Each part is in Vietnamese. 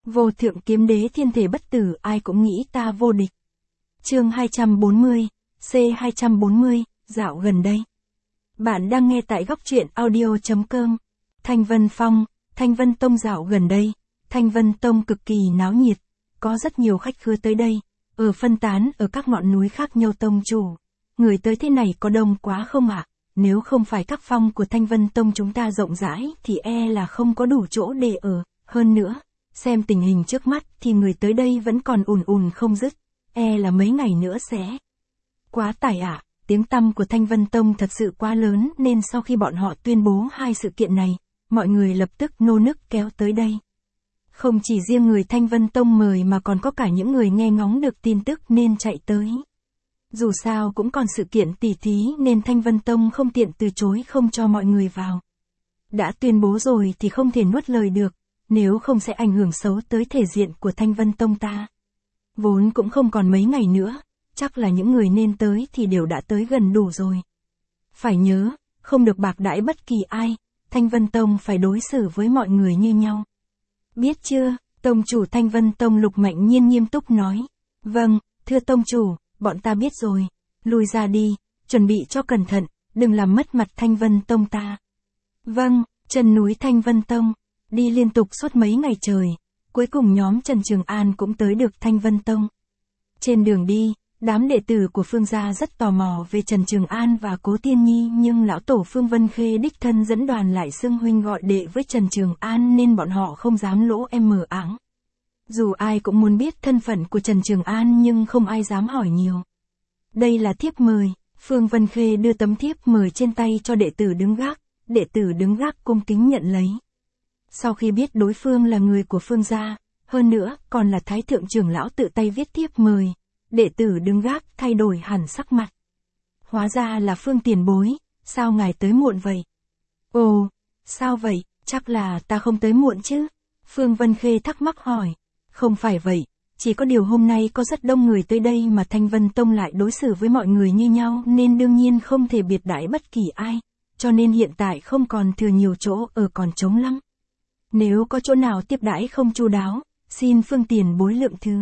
Vô thượng kiếm đế thiên thể bất tử, ai cũng nghĩ ta vô địch. Chương 240, C240, dạo gần đây. Bạn đang nghe tại góc truyện audio.com. Thanh Vân Phong, Thanh Vân Tông dạo gần đây. Thanh Vân Tông cực kỳ náo nhiệt, có rất nhiều khách khứa tới đây, ở phân tán ở các ngọn núi khác nhau tông chủ. Người tới thế này có đông quá không ạ? Nếu không phải các phong của Thanh Vân Tông chúng ta rộng rãi thì là không có đủ chỗ để ở. Hơn nữa, xem tình hình trước mắt thì người tới đây vẫn còn ùn ùn không dứt, là mấy ngày nữa sẽ quá tải ạ. Tiếng tăm của Thanh Vân Tông thật sự quá lớn nên sau khi bọn họ tuyên bố hai sự kiện này, mọi người lập tức nô nức kéo tới đây. Không chỉ riêng người Thanh Vân Tông mời mà còn có cả những người nghe ngóng được tin tức nên chạy tới. Dù sao cũng còn sự kiện tỉ thí nên Thanh Vân Tông không tiện từ chối không cho mọi người vào. Đã tuyên bố rồi thì không thể nuốt lời được, nếu không sẽ ảnh hưởng xấu tới thể diện của Thanh Vân Tông ta. Vốn cũng không còn mấy ngày nữa, chắc là những người nên tới thì đều đã tới gần đủ rồi. Phải nhớ, không được bạc đãi bất kỳ ai, Thanh Vân Tông phải đối xử với mọi người như nhau. Biết chưa? Tông chủ Thanh Vân Tông Lục Mạnh Nhiên nghiêm túc nói. Vâng, thưa tông chủ, bọn ta biết rồi. Lùi ra đi, chuẩn bị cho cẩn thận, đừng làm mất mặt Thanh Vân Tông ta. Vâng, chân núi Thanh Vân Tông. Đi liên tục suốt mấy ngày trời, cuối cùng nhóm Trần Trường An cũng tới được Thanh Vân Tông. Trên đường đi, đám đệ tử của Phương gia rất tò mò về Trần Trường An và Cố Tiên Nhi, nhưng lão tổ Phương Vân Khê đích thân dẫn đoàn lại xưng huynh gọi đệ với Trần Trường An nên bọn họ không dám lỗ mờ áng. Dù ai cũng muốn biết thân phận của Trần Trường An nhưng không ai dám hỏi nhiều. Đây là thiếp mời, Phương Vân Khê đưa tấm thiếp mời trên tay cho đệ tử đứng gác, đệ tử đứng gác cung kính nhận lấy. Sau khi biết đối phương là người của Phương gia, hơn nữa còn là Thái thượng trưởng lão tự tay viết thiếp mời, đệ tử đứng gác thay đổi hẳn sắc mặt. Hóa ra là Phương tiền bối, sao ngài tới muộn vậy? Ồ, sao vậy, chắc là ta không tới muộn chứ? Phương Vân Khê thắc mắc hỏi. Không phải vậy, chỉ có điều hôm nay có rất đông người tới đây mà Thanh Vân Tông lại đối xử với mọi người như nhau nên đương nhiên không thể biệt đãi bất kỳ ai, cho nên hiện tại không còn thừa nhiều chỗ ở còn trống lắm. Nếu có chỗ nào tiếp đãi không chu đáo, xin Phương tiền bối lượng thứ.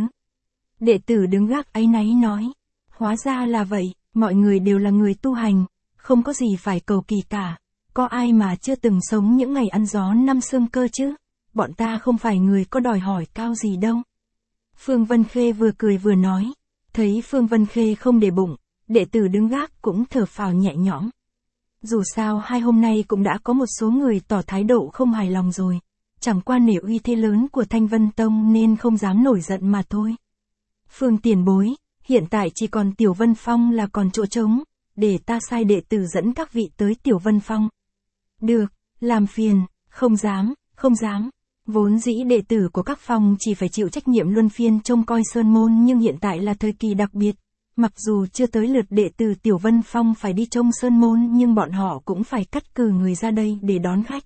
Đệ tử đứng gác áy náy nói. Hóa ra là vậy, mọi người đều là người tu hành, không có gì phải cầu kỳ cả. Có ai mà chưa từng sống những ngày ăn gió năm sương cơ chứ? Bọn ta không phải người có đòi hỏi cao gì đâu. Phương Vân Khê vừa cười vừa nói. Thấy Phương Vân Khê không để bụng, đệ tử đứng gác cũng thở phào nhẹ nhõm. Dù sao hai hôm nay cũng đã có một số người tỏ thái độ không hài lòng rồi. Chẳng qua nể uy thế lớn của Thanh Vân Tông nên không dám nổi giận mà thôi. Phương tiền bối, hiện tại chỉ còn Tiểu Vân Phong là còn chỗ trống, để ta sai đệ tử dẫn các vị tới Tiểu Vân Phong. Được, làm phiền, không dám, không dám. Vốn dĩ đệ tử của các phong chỉ phải chịu trách nhiệm luân phiên trông coi sơn môn nhưng hiện tại là thời kỳ đặc biệt. Mặc dù chưa tới lượt đệ tử Tiểu Vân Phong phải đi trông sơn môn nhưng bọn họ cũng phải cắt cử người ra đây để đón khách.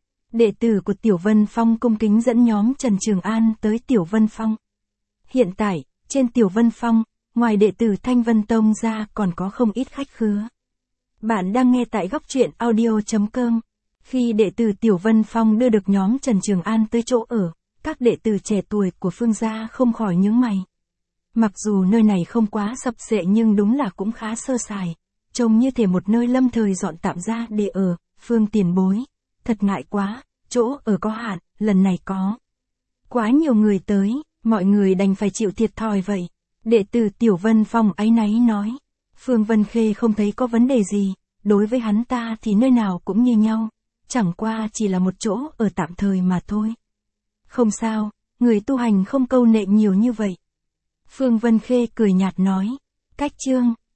Đệ tử của Tiểu Vân Phong cung kính dẫn nhóm Trần Trường An tới Tiểu Vân Phong. Hiện tại, trên Tiểu Vân Phong, ngoài đệ tử Thanh Vân Tông ra còn có không ít khách khứa. Bạn đang nghe tại góc truyện audio.com. Khi đệ tử Tiểu Vân Phong đưa được nhóm Trần Trường An tới chỗ ở, các đệ tử trẻ tuổi của Phương gia không khỏi nhướng mày. Mặc dù nơi này không quá sập xệ nhưng đúng là cũng khá sơ sài, trông như thể một nơi lâm thời dọn tạm ra để ở. Phương tiền bối, thật ngại quá, chỗ ở có hạn, lần này có quá nhiều người tới, mọi người đành phải chịu thiệt thòi vậy. Đệ tử Tiểu Vân Phong áy náy nói. Phương Vân Khê không thấy có vấn đề gì, đối với hắn ta thì nơi nào cũng như nhau, chẳng qua chỉ là một chỗ ở tạm thời mà thôi. Không sao, người tu hành không câu nệ nhiều như vậy. Phương Vân Khê cười nhạt nói. Cách chương